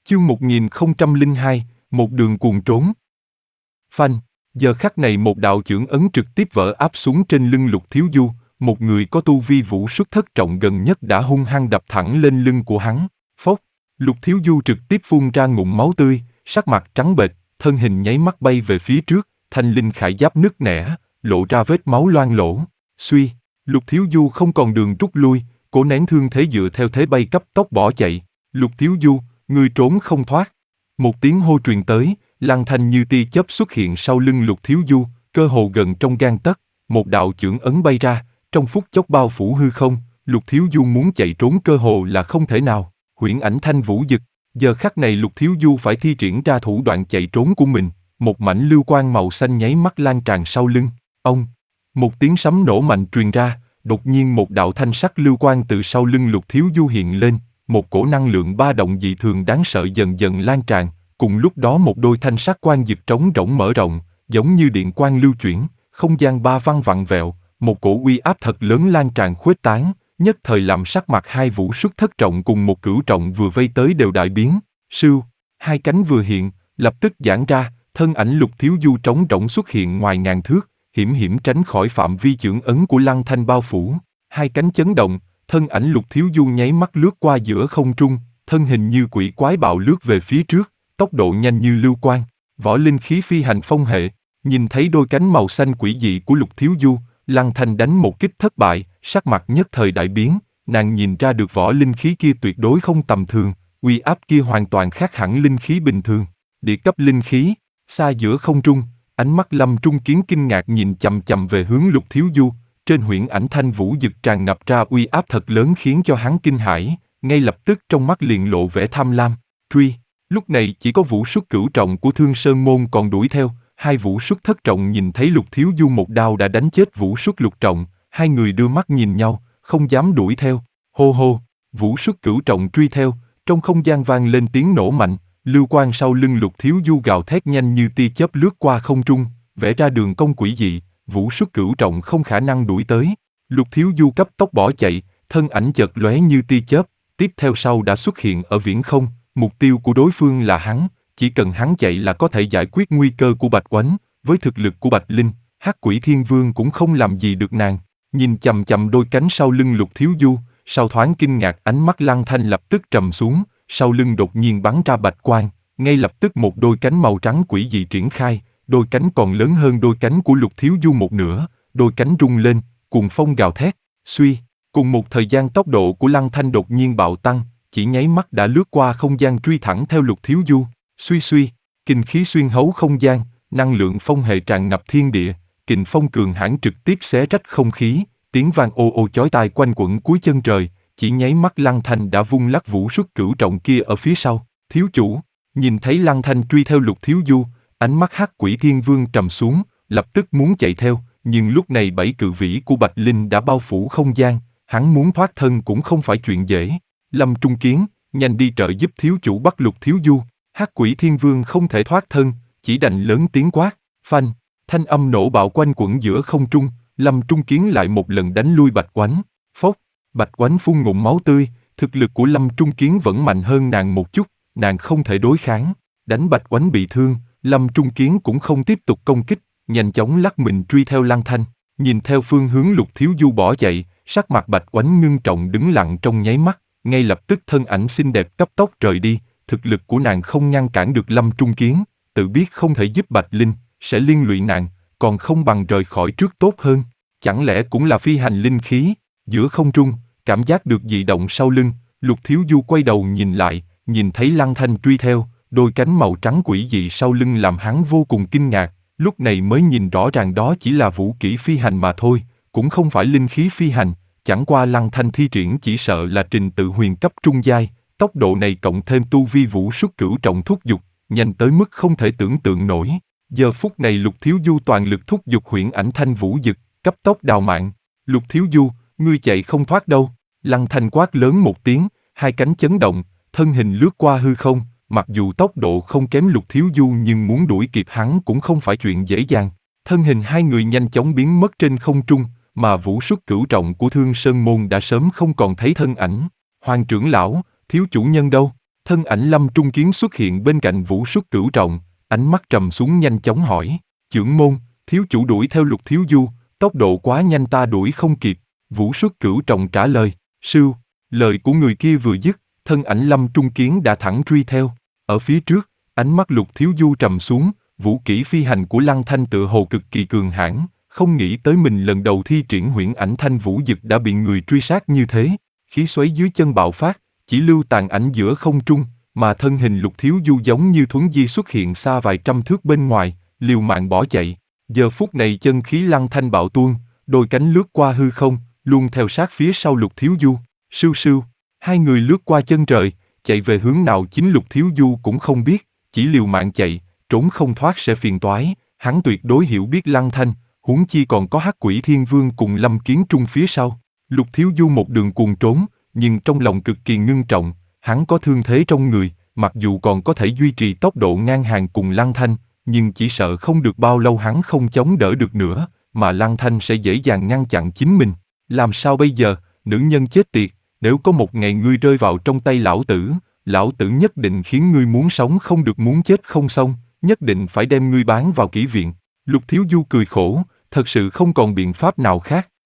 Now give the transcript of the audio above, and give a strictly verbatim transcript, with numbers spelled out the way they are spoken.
Chương một nghìn không trăm lẻ hai, một đường cuồng trốn. Phanh, giờ khắc này một đạo chưởng ấn trực tiếp vỡ áp xuống trên lưng Lục Thiếu Du, một người có tu vi vũ xuất thất trọng gần nhất đã hung hăng đập thẳng lên lưng của hắn. Phốc, Lục Thiếu Du trực tiếp phun ra ngụm máu tươi, sắc mặt trắng bệch, thân hình nháy mắt bay về phía trước, thanh linh khải giáp nứt nẻ, lộ ra vết máu loang lổ. Suy, Lục Thiếu Du không còn đường rút lui, cố nén thương thế dựa theo thế bay cấp tốc bỏ chạy. Lục Thiếu Du, ngươi trốn không thoát. Một tiếng hô truyền tới, Lăng Thanh như tia chớp xuất hiện sau lưng Lục Thiếu Du, cơ hồ gần trong gang tấc, một đạo chưởng ấn bay ra, trong phút chốc bao phủ hư không. Lục Thiếu Du muốn chạy trốn cơ hồ là không thể nào. Huyễn ảnh thanh vũ dực, giờ khắc này Lục Thiếu Du phải thi triển ra thủ đoạn chạy trốn của mình, một mảnh lưu quang màu xanh nháy mắt lan tràn sau lưng. Ông, một tiếng sấm nổ mạnh truyền ra, đột nhiên một đạo thanh sắc lưu quang từ sau lưng Lục Thiếu Du hiện lên. Một cổ năng lượng ba động dị thường đáng sợ dần dần lan tràn, cùng lúc đó một đôi thanh sắc quang dực trống rỗng mở rộng, giống như điện quang lưu chuyển, không gian ba văng vặn vẹo, một cổ uy áp thật lớn lan tràn khuếch tán, nhất thời làm sắc mặt hai vũ xuất thất trọng cùng một cửu trọng vừa vây tới đều đại biến. Sưu, hai cánh vừa hiện, lập tức giãn ra, thân ảnh Lục Thiếu Du trống rỗng xuất hiện ngoài ngàn thước, hiểm hiểm tránh khỏi phạm vi chưởng ấn của Lăng Thanh bao phủ. Hai cánh chấn động, thân ảnh Lục Thiếu Du nháy mắt lướt qua giữa không trung, thân hình như quỷ quái bạo lướt về phía trước, tốc độ nhanh như lưu quang, võ linh khí phi hành phong hệ. Nhìn thấy đôi cánh màu xanh quỷ dị của Lục Thiếu Du, Lăng Thanh đánh một kích thất bại, sắc mặt nhất thời đại biến, nàng nhìn ra được võ linh khí kia tuyệt đối không tầm thường, uy áp kia hoàn toàn khác hẳn linh khí bình thường, địa cấp linh khí. Xa giữa không trung, ánh mắt Lâm Trung Kiến kinh ngạc nhìn chằm chằm về hướng Lục Thiếu Du. Trên huyễn ảnh thanh vũ dực tràn ngập ra uy áp thật lớn khiến cho hắn kinh hãi, ngay lập tức trong mắt liền lộ vẻ tham lam. Truy, lúc này chỉ có vũ xuất cửu trọng của Thương Sơn Môn còn đuổi theo, hai vũ xuất thất trọng nhìn thấy Lục Thiếu Du một đao đã đánh chết vũ xuất lục trọng, hai người đưa mắt nhìn nhau, không dám đuổi theo. Hô hô, vũ xuất cửu trọng truy theo, trong không gian vang lên tiếng nổ mạnh, lưu quang sau lưng Lục Thiếu Du gào thét nhanh như tia chớp lướt qua không trung, vẽ ra đường cong quỷ dị. Vũ xuất cửu trọng không khả năng đuổi tới. Lục Thiếu Du cấp tốc bỏ chạy, thân ảnh chợt lóe như tia chớp, tiếp theo sau đã xuất hiện ở viễn không. Mục tiêu của đối phương là hắn, chỉ cần hắn chạy là có thể giải quyết nguy cơ của Bạch Oánh. Với thực lực của Bạch Linh, Hắc Quỷ Thiên Vương cũng không làm gì được nàng. Nhìn chằm chằm đôi cánh sau lưng Lục Thiếu Du, sau thoáng kinh ngạc ánh mắt Lăng Thanh lập tức trầm xuống, sau lưng đột nhiên bắn ra bạch quang, ngay lập tức một đôi cánh màu trắng quỷ dị triển khai. Đôi cánh còn lớn hơn đôi cánh của Lục Thiếu Du một nửa, đôi cánh rung lên, cuồng phong gào thét. Suy, cùng một thời gian tốc độ của Lăng Thanh đột nhiên bạo tăng, chỉ nháy mắt đã lướt qua không gian truy thẳng theo Lục Thiếu Du. Suy suy, kinh khí xuyên hấu không gian, năng lượng phong hệ tràn ngập thiên địa, kình phong cường hãn trực tiếp xé rách không khí, tiếng vang ô ô chói tai quanh quẩn cuối chân trời. Chỉ nháy mắt Lăng Thanh đã vung lắc vũ xuất cửu trọng kia ở phía sau. Thiếu chủ, nhìn thấy Lăng Thanh truy theo Lục Thiếu Du, ánh mắt Hắc Quỷ Thiên Vương trầm xuống, lập tức muốn chạy theo, nhưng lúc này bảy cự vĩ của Bạch Linh đã bao phủ không gian, hắn muốn thoát thân cũng không phải chuyện dễ. Lâm Trung Kiến, nhanh đi trợ giúp thiếu chủ bắt Lục Thiếu Du. Hắc Quỷ Thiên Vương không thể thoát thân, chỉ đành lớn tiếng quát. Phanh, thanh âm nổ bạo quanh quẩn giữa không trung, Lâm Trung Kiến lại một lần đánh lui Bạch Oánh. Phốc, Bạch Oánh phun ngụm máu tươi, thực lực của Lâm Trung Kiến vẫn mạnh hơn nàng một chút, nàng không thể đối kháng, đánh Bạch Oánh bị thương. Lâm Trung Kiến cũng không tiếp tục công kích, nhanh chóng lắc mình truy theo Lăng Thanh. Nhìn theo phương hướng Lục Thiếu Du bỏ chạy, sắc mặt Bạch Oánh ngưng trọng đứng lặng trong nháy mắt, ngay lập tức thân ảnh xinh đẹp cấp tốc rời đi. Thực lực của nàng không ngăn cản được Lâm Trung Kiến, tự biết không thể giúp Bạch Linh, sẽ liên lụy nàng, còn không bằng rời khỏi trước tốt hơn. Chẳng lẽ cũng là phi hành linh khí? Giữa không trung, cảm giác được dị động sau lưng, Lục Thiếu Du quay đầu nhìn lại, nhìn thấy Lăng Thanh truy theo. Đôi cánh màu trắng quỷ dị sau lưng làm hắn vô cùng kinh ngạc, lúc này mới nhìn rõ ràng đó chỉ là vũ kỹ phi hành mà thôi, cũng không phải linh khí phi hành, chẳng qua Lăng Thanh thi triển chỉ sợ là trình tự huyền cấp trung giai, tốc độ này cộng thêm tu vi vũ xuất cửu trọng thúc giục, nhanh tới mức không thể tưởng tượng nổi. Giờ phút này Lục Thiếu Du toàn lực thúc giục huyễn ảnh thanh vũ dực, cấp tốc đào mạng. Lục Thiếu Du, ngươi chạy không thoát đâu. Lăng Thanh quát lớn một tiếng, hai cánh chấn động, thân hình lướt qua hư không. Mặc dù tốc độ không kém Lục Thiếu Du nhưng muốn đuổi kịp hắn cũng không phải chuyện dễ dàng. Thân hình hai người nhanh chóng biến mất trên không trung, mà vũ xuất cửu trọng của Thương Sơn Môn đã sớm không còn thấy thân ảnh. Hoàng trưởng lão, thiếu chủ nhân đâu? Thân ảnh Lâm Trung Kiến xuất hiện bên cạnh Vũ Xuất Cửu Trọng, ánh mắt trầm xuống nhanh chóng hỏi, chưởng môn, thiếu chủ đuổi theo Lục Thiếu Du, tốc độ quá nhanh ta đuổi không kịp. Vũ Xuất Cửu Trọng trả lời, sưu, lời của người kia vừa dứt, thân ảnh Lâm Trung Kiến đã thẳng truy theo. Ở phía trước, ánh mắt Lục Thiếu Du trầm xuống, vũ kỹ phi hành của Lăng Thanh tựa hồ cực kỳ cường hãn, không nghĩ tới mình lần đầu thi triển huyễn ảnh thanh vũ dực đã bị người truy sát như thế. Khí xoáy dưới chân bạo phát, chỉ lưu tàn ảnh giữa không trung, mà thân hình Lục Thiếu Du giống như thuấn di xuất hiện xa vài trăm thước bên ngoài, liều mạng bỏ chạy. Giờ phút này chân khí Lăng Thanh bạo tuôn, đôi cánh lướt qua hư không, luôn theo sát phía sau Lục Thiếu Du. Sưu sưu, hai người lướt qua chân trời, chạy về hướng nào chính Lục Thiếu Du cũng không biết, chỉ liều mạng chạy, trốn không thoát sẽ phiền toái. Hắn tuyệt đối hiểu biết Lăng Thanh, huống chi còn có Hắc Quỷ Thiên Vương cùng Lâm Kiến Trung phía sau. Lục Thiếu Du một đường cuồng trốn, nhưng trong lòng cực kỳ ngưng trọng, hắn có thương thế trong người, mặc dù còn có thể duy trì tốc độ ngang hàng cùng Lăng Thanh, nhưng chỉ sợ không được bao lâu hắn không chống đỡ được nữa, mà Lăng Thanh sẽ dễ dàng ngăn chặn chính mình. Làm sao bây giờ, nữ nhân chết tiệt, nếu có một ngày ngươi rơi vào trong tay lão tử, lão tử nhất định khiến ngươi muốn sống không được muốn chết không xong, nhất định phải đem ngươi bán vào kỹ viện. Lục Thiếu Du cười khổ, thật sự không còn biện pháp nào khác.